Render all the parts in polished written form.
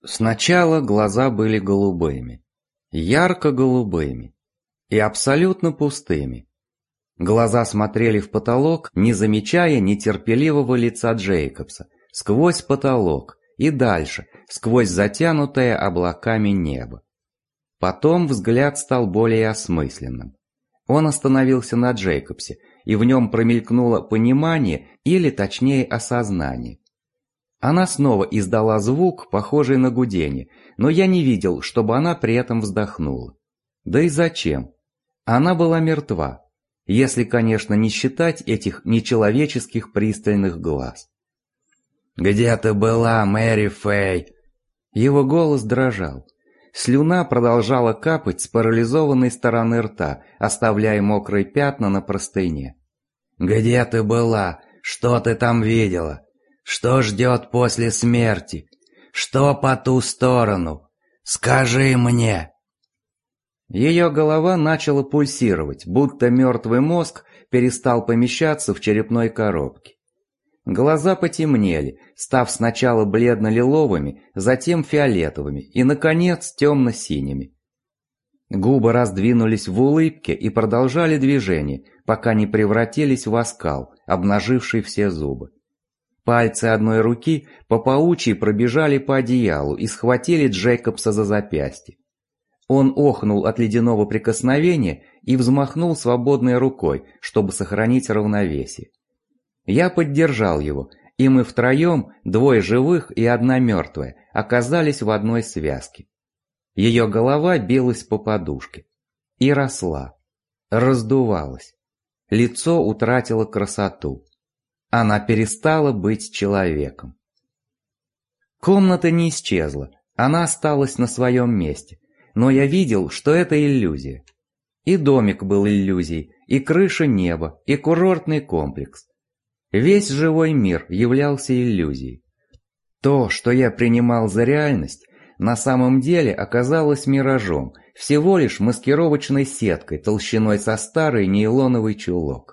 Сначала глаза были голубыми, ярко-голубыми и абсолютно пустыми. Глаза смотрели в потолок, не замечая нетерпеливого лица Джейкобса, сквозь потолок и дальше, сквозь затянутое облаками небо. Потом взгляд стал более осмысленным. Он остановился на Джейкобсе, и в нем промелькнуло понимание, или точнее осознание. Она снова издала звук, похожий на гудение, но я не видел, чтобы она при этом вздохнула. Да и зачем? Она была мертва, если, конечно, не считать этих нечеловеческих пристальных глаз. «Где ты была, Мэри Фэй?» Его голос дрожал. Слюна продолжала капать с парализованной стороны рта, оставляя мокрые пятна на простыне. «Где ты была? Что ты там видела? Что ждет после смерти? Что по ту сторону? Скажи мне!» Ее голова начала пульсировать, будто мертвый мозг перестал помещаться в черепной коробке. Глаза потемнели, став сначала бледно-лиловыми, затем фиолетовыми и, наконец, темно-синими. Губы раздвинулись в улыбке и продолжали движение, пока не превратились в оскал, обнаживший все зубы. Пальцы одной руки по паучьи пробежали по одеялу и схватили Джейкобса за запястье. Он охнул от ледяного прикосновения и взмахнул свободной рукой, чтобы сохранить равновесие. Я поддержал его, и мы втроем, двое живых и одна мертвая, оказались в одной связке. Ее голова билась по подушке. И росла. Раздувалась. Лицо утратило красоту. Она перестала быть человеком. Комната не исчезла, она осталась на своем месте, но я видел, что это иллюзия. И домик был иллюзией, и крыша неба, и курортный комплекс. Весь живой мир являлся иллюзией. То, что я принимал за реальность, на самом деле оказалось миражом, всего лишь маскировочной сеткой толщиной со старый нейлоновый чулок.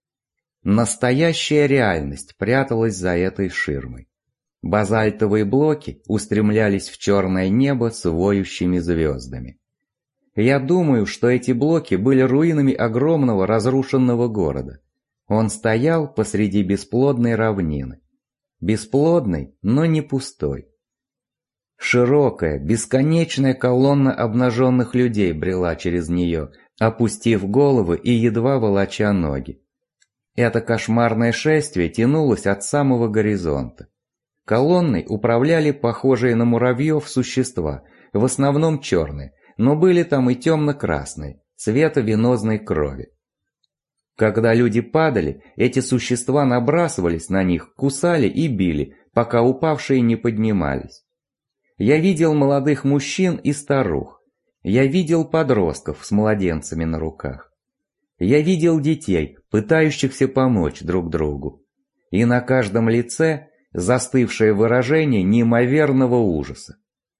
Настоящая реальность пряталась за этой ширмой. Базальтовые блоки устремлялись в черное небо с воющими звездами. Я думаю, что эти блоки были руинами огромного разрушенного города. Он стоял посреди бесплодной равнины. Бесплодной, но не пустой. Широкая, бесконечная колонна обнаженных людей брела через нее, опустив головы и едва волоча ноги. Это кошмарное шествие тянулось от самого горизонта. Колонной управляли похожие на муравьев существа, в основном черные, но были там и темно-красные, цвета венозной крови. Когда люди падали, эти существа набрасывались на них, кусали и били, пока упавшие не поднимались. Я видел молодых мужчин и старух. Я видел подростков с младенцами на руках. Я видел детей, пытающихся помочь друг другу. И на каждом лице застывшее выражение неимоверного ужаса.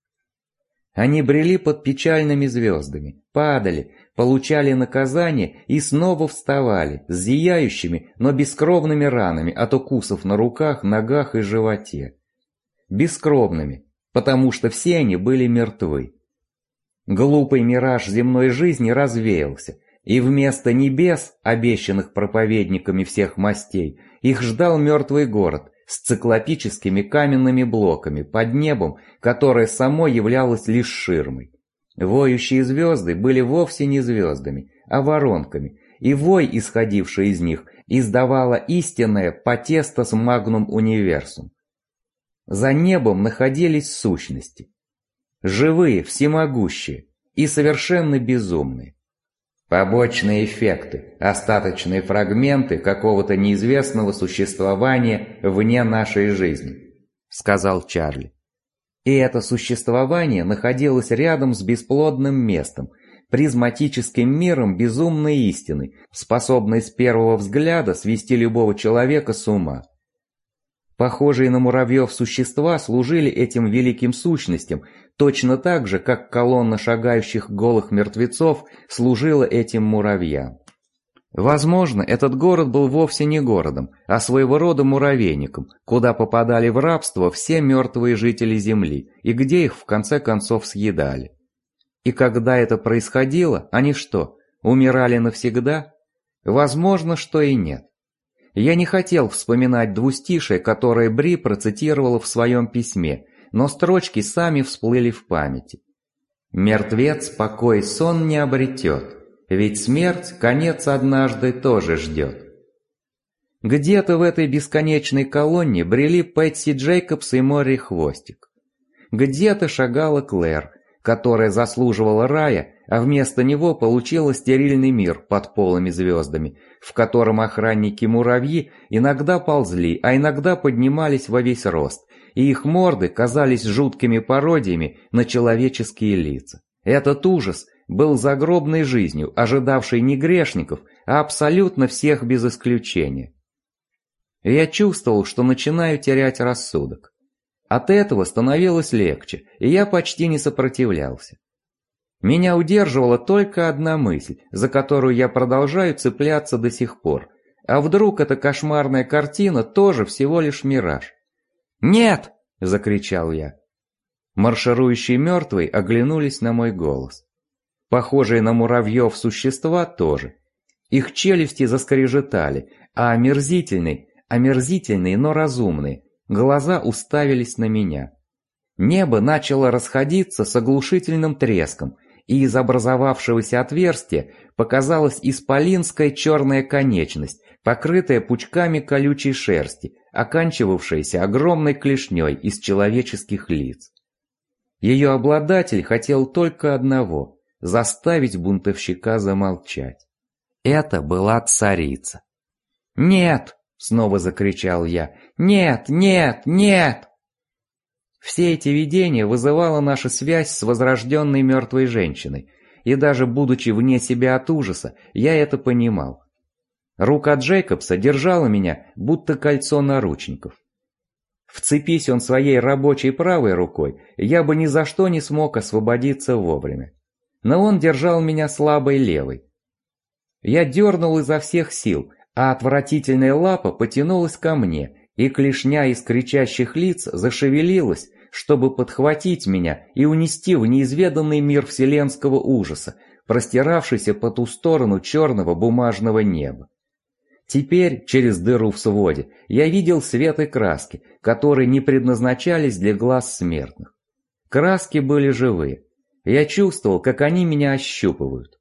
Они брели под печальными звездами, падали, получали наказание и снова вставали с зияющими, но бескровными ранами от укусов на руках, ногах и животе. Бескровными, потому что все они были мертвы. Глупый мираж земной жизни развеялся, и вместо небес, обещанных проповедниками всех мастей, их ждал мертвый город с циклопическими каменными блоками под небом, которое само являлось лишь ширмой. Воющие звезды были вовсе не звездами, а воронками, и вой, исходивший из них, издавала истинное потестас магнум универсум. За небом находились сущности. Живые, всемогущие и совершенно безумные. Побочные эффекты, остаточные фрагменты какого-то неизвестного существования вне нашей жизни, сказал Чарли. И это существование находилось рядом с бесплодным местом, призматическим миром безумной истины, способной с первого взгляда свести любого человека с ума. Похожие на муравьев существа служили этим великим сущностям, точно так же, как колонна шагающих голых мертвецов служила этим муравьям. Возможно, этот город был вовсе не городом, а своего рода муравейником, куда попадали в рабство все мертвые жители Земли, и где их в конце концов съедали. И когда это происходило, они что, умирали навсегда? Возможно, что и нет. Я не хотел вспоминать двустишие, которое Бри процитировала в своем письме, но строчки сами всплыли в памяти. «Мертвец покой сон не обретет, ведь смерть конец однажды тоже ждет». Где-то в этой бесконечной колонне брели Пэтси Джейкобс и Морри Хвостик. Где-то шагала Клэр, которая заслуживала рая, а вместо него получила стерильный мир под полыми звездами, в котором охранники-муравьи иногда ползли, а иногда поднимались во весь рост, и их морды казались жуткими пародиями на человеческие лица. Этот ужас был загробной жизнью, ожидавшей не грешников, а абсолютно всех без исключения. И я чувствовал, что начинаю терять рассудок. От этого становилось легче, и я почти не сопротивлялся. Меня удерживала только одна мысль, за которую я продолжаю цепляться до сих пор. А вдруг эта кошмарная картина тоже всего лишь мираж? «Нет!» – закричал я. Марширующие мертвые оглянулись на мой голос. Похожие на муравьев существа тоже. Их челюсти заскрежетали, а омерзительные, но разумные, глаза уставились на меня. Небо начало расходиться с оглушительным треском, и из образовавшегося отверстия показалась исполинская черная конечность, покрытая пучками колючей шерсти, оканчивавшаяся огромной клешней из человеческих лиц. Ее обладатель хотел только одного – заставить бунтовщика замолчать. Это была царица. «Нет!» – снова закричал я. «Нет! Нет! Нет!» Все эти видения вызывала наша связь с возрожденной мертвой женщиной, и даже будучи вне себя от ужаса, я это понимал. Рука Джейкобса держала меня, будто кольцо наручников. Вцепись он своей рабочей правой рукой, я бы ни за что не смог освободиться вовремя. Но он держал меня слабой левой. Я дернул изо всех сил, а отвратительная лапа потянулась ко мне, и клешня из кричащих лиц зашевелилась, чтобы подхватить меня и унести в неизведанный мир вселенского ужаса, простиравшийся по ту сторону черного бумажного неба. Теперь, через дыру в своде, я видел свет и краски, которые не предназначались для глаз смертных. Краски были живые. Я чувствовал, как они меня ощупывают.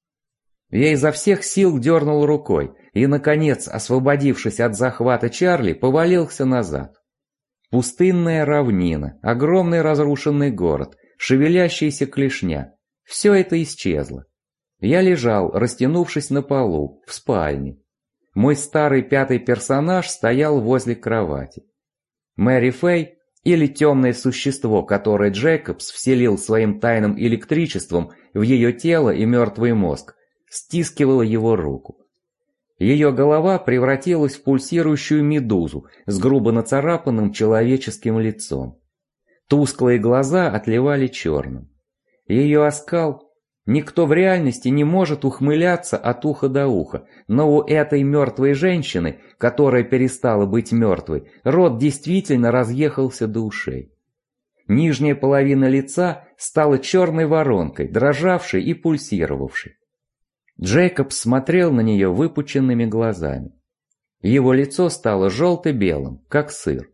Я изо всех сил дернул рукой и, наконец, освободившись от захвата Чарли, повалился назад. Пустынная равнина, огромный разрушенный город, шевелящаяся клешня – все это исчезло. Я лежал, растянувшись на полу, в спальне. Мой старый пятый персонаж стоял возле кровати. Мэри Фэй, или темное существо, которое Джейкобс вселил своим тайным электричеством в ее тело и мертвый мозг, стискивала его руку. Ее голова превратилась в пульсирующую медузу с грубо нацарапанным человеческим лицом. Тусклые глаза отливали черным. Ее оскал... Никто в реальности не может ухмыляться от уха до уха, но у этой мертвой женщины, которая перестала быть мертвой, рот действительно разъехался до ушей. Нижняя половина лица стала черной воронкой, дрожавшей и пульсировавшей. Джейкобс смотрел на нее выпученными глазами. Его лицо стало желто-белым, как сыр.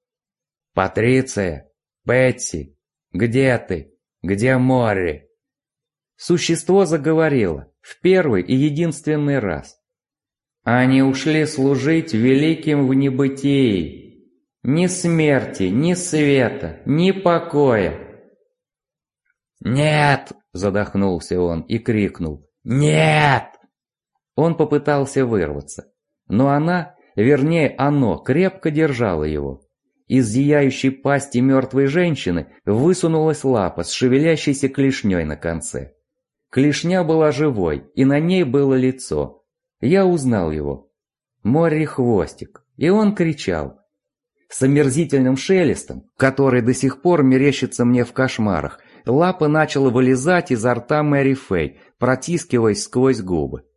«Патриция! Бетси! Где ты? Где Морри?» Существо заговорило, в первый и единственный раз. «Они ушли служить великим в небытии. Ни смерти, ни света, ни покоя». «Нет!» – задохнулся он и крикнул. «Нет!» Он попытался вырваться, но она, вернее оно, крепко держало его. Из зияющей пасти мертвой женщины высунулась лапа с шевелящейся клешней на конце. Клешня была живой, и на ней было лицо. Я узнал его. Морри Хвостик. И он кричал. С омерзительным шелестом, который до сих пор мерещится мне в кошмарах, лапа начала вылезать изо рта Мэри Фэй, протискиваясь сквозь губы.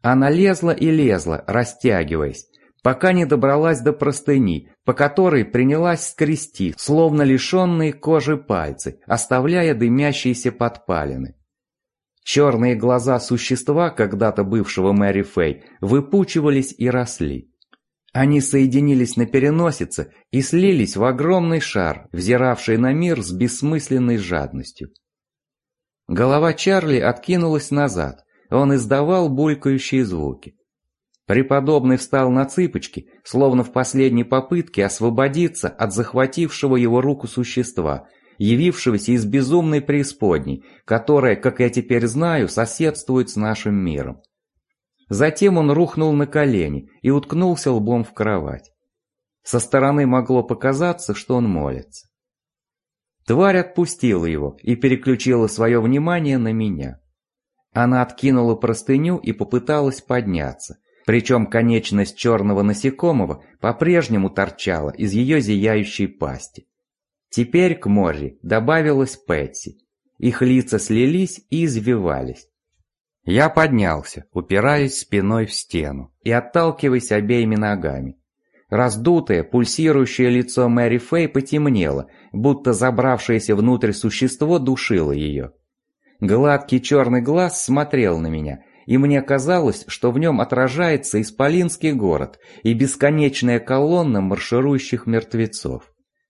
Она лезла и лезла, растягиваясь, пока не добралась до простыни, по которой принялась скрести, словно лишенные кожи пальцы, оставляя дымящиеся подпалины. Черные глаза существа, когда-то бывшего Мэри Фэй, выпучивались и росли. Они соединились на переносице и слились в огромный шар, взиравший на мир с бессмысленной жадностью. Голова Чарли откинулась назад, он издавал булькающие звуки. Преподобный встал на цыпочки, словно в последней попытке освободиться от захватившего его руку существа, явившегося из безумной преисподней, которая, как я теперь знаю, соседствует с нашим миром. Затем он рухнул на колени и уткнулся лбом в кровать. Со стороны могло показаться, что он молится. Тварь отпустила его и переключила свое внимание на меня. Она откинула простыню и попыталась подняться, причем конечность черного насекомого по-прежнему торчала из ее зияющей пасти. Теперь к Морри добавилась Пэтси. Их лица слились и извивались. Я поднялся, упираясь спиной в стену и отталкиваясь обеими ногами. Раздутое, пульсирующее лицо Мэри Фэй потемнело, будто забравшееся внутрь существо душило ее. Гладкий черный глаз смотрел на меня, и мне казалось, что в нем отражается исполинский город и бесконечная колонна марширующих мертвецов.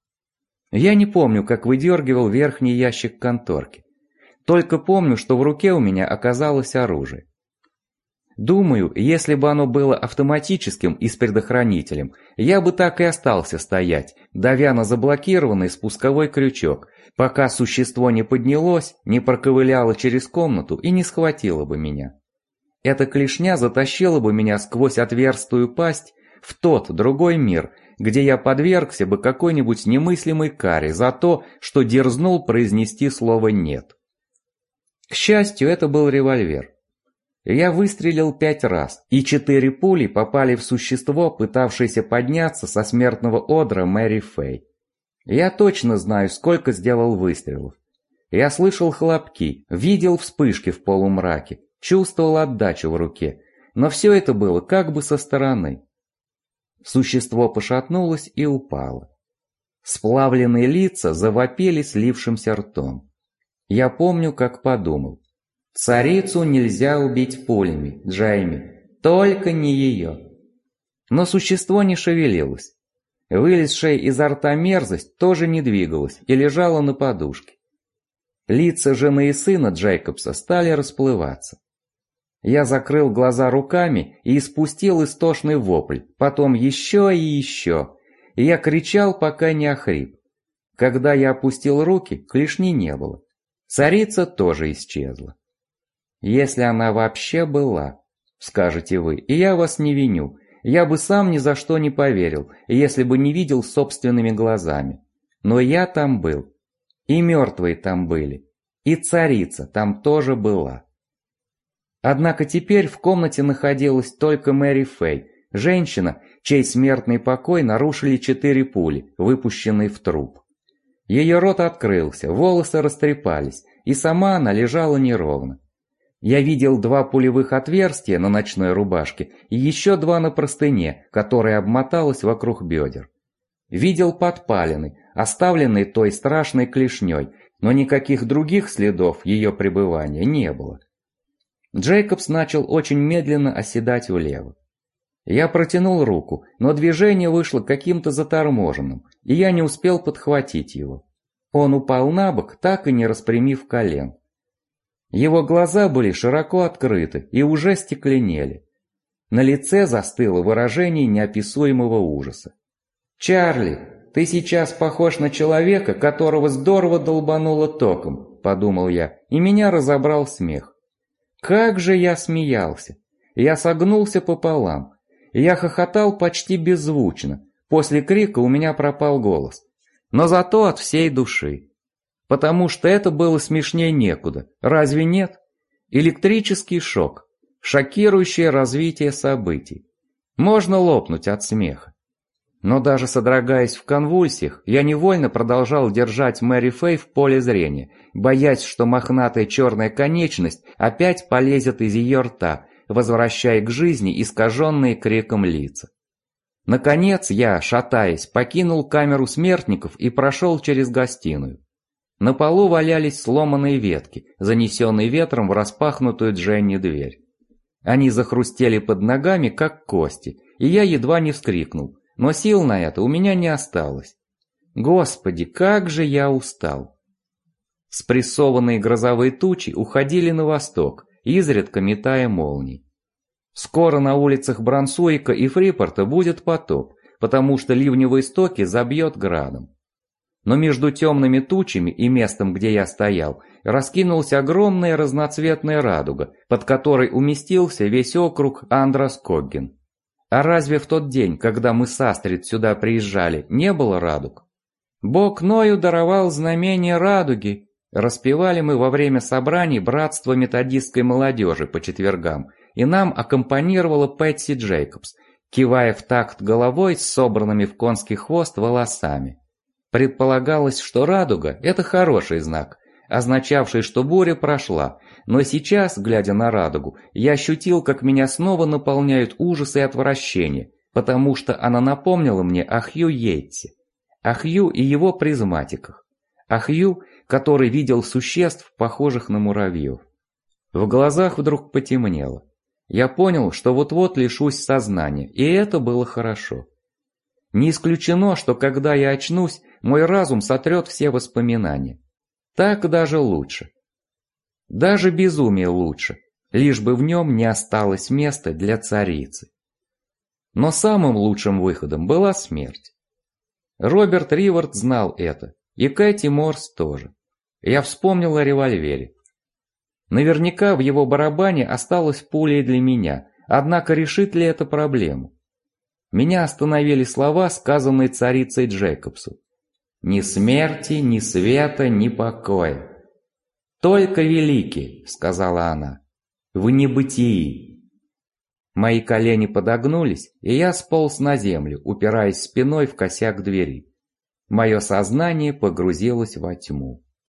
Я не помню, как выдергивал верхний ящик конторки. Только помню, что в руке у меня оказалось оружие. Думаю, если бы оно было автоматическим и с предохранителем, я бы так и остался стоять, давя на заблокированный спусковой крючок, пока существо не поднялось, не проковыляло через комнату и не схватило бы меня. Эта клешня затащила бы меня сквозь отверстую пасть в тот, другой мир, где я подвергся бы какой-нибудь немыслимой каре за то, что дерзнул произнести слово «нет». К счастью, это был револьвер. Я выстрелил 5 раз, и 4 пули попали в существо, пытавшееся подняться со смертного одра Мэри Фэй. Я точно знаю, сколько сделал выстрелов. Я слышал хлопки, видел вспышки в полумраке, чувствовал отдачу в руке, но все это было как бы со стороны. Существо пошатнулось и упало. Сплавленные лица завопили слившимся ртом. Я помню, как подумал. Царицу нельзя убить пулями, Джейми, только не ее. Но существо не шевелилось. Вылезшая изо рта мерзость тоже не двигалась и лежала на подушке. Лица жены и сына Джейкобса стали расплываться. Я закрыл глаза руками и испустил истошный вопль, потом еще и еще. И я кричал, пока не охрип. Когда я опустил руки, клешни не было. Царица тоже исчезла. Если она вообще была, скажете вы, и я вас не виню, я бы сам ни за что не поверил, если бы не видел собственными глазами. Но я там был, и мертвые там были, и царица там тоже была. Однако теперь в комнате находилась только Мэри Фэй, женщина, чей смертный покой нарушили 4 пули, выпущенные в труп. Ее рот открылся, волосы растрепались, и сама она лежала неровно. Я видел 2 пулевых отверстия на ночной рубашке и еще 2 на простыне, которая обмоталась вокруг бедер. Видел подпалины, оставленные той страшной клешней, но никаких других следов ее пребывания не было. Джейкобс начал очень медленно оседать влево. Я протянул руку, но движение вышло каким-то заторможенным, и я не успел подхватить его. Он упал на бок, так и не распрямив колен. Его глаза были широко открыты и уже стекленели. На лице застыло выражение неописуемого ужаса. «Чарли, ты сейчас похож на человека, которого здорово долбануло током», — подумал я, и меня разобрал смех. Как же я смеялся! Я согнулся пополам. Я хохотал почти беззвучно. После крика у меня пропал голос. Но зато от всей души. Потому что это было смешнее некуда, разве нет? Электрический шок, шокирующее развитие событий. Можно лопнуть от смеха. Но даже содрогаясь в конвульсиях, я невольно продолжал держать Мэри Фэй в поле зрения, боясь, что мохнатая черная конечность опять полезет из ее рта, возвращая к жизни искаженные криком лица. Наконец я, шатаясь, покинул камеру смертников и прошел через гостиную. На полу валялись сломанные ветки, занесенные ветром в распахнутую Дженни дверь. Они захрустели под ногами, как кости, и я едва не вскрикнул, но сил на это у меня не осталось. Господи, как же я устал! Спрессованные грозовые тучи уходили на восток, изредка метая молнии. Скоро на улицах Брансуика и Фрипорта будет потоп, потому что ливневые стоки забьет градом. Но между темными тучами и местом, где я стоял, раскинулась огромная разноцветная радуга, под которой уместился весь округ Андраскогген. А разве в тот день, когда мы с Астрид сюда приезжали, не было радуг? «Бог Ною даровал знамение радуги», распевали мы во время собраний Братства методистской молодежи по четвергам, и нам аккомпанировала Пэтси Джейкобс, кивая в такт головой с собранными в конский хвост волосами. Предполагалось, что радуга – это хороший знак, означавший, что буря прошла, но сейчас, глядя на радугу, я ощутил, как меня снова наполняют ужас и отвращение, потому что она напомнила мне о Хью Йейтсе, о Хью и его призматиках, о Хью, который видел существ, похожих на муравьев. В глазах вдруг потемнело. Я понял, что вот-вот лишусь сознания, и это было хорошо. Не исключено, что когда я очнусь, мой разум сотрет все воспоминания. Так даже лучше. Даже безумие лучше, лишь бы в нем не осталось места для царицы. Но самым лучшим выходом была смерть. Роберт Ривард знал это, и Кэти Морс тоже. Я вспомнил о револьвере. Наверняка в его барабане осталась пуля и для меня, однако решит ли это проблему? Меня остановили слова, сказанные царицей Джейкобсу. «Ни смерти, ни света, ни покоя. Только великий», — сказала она, — «в небытии». Мои колени подогнулись, и я сполз на землю, упираясь спиной в косяк двери. Мое сознание погрузилось во тьму.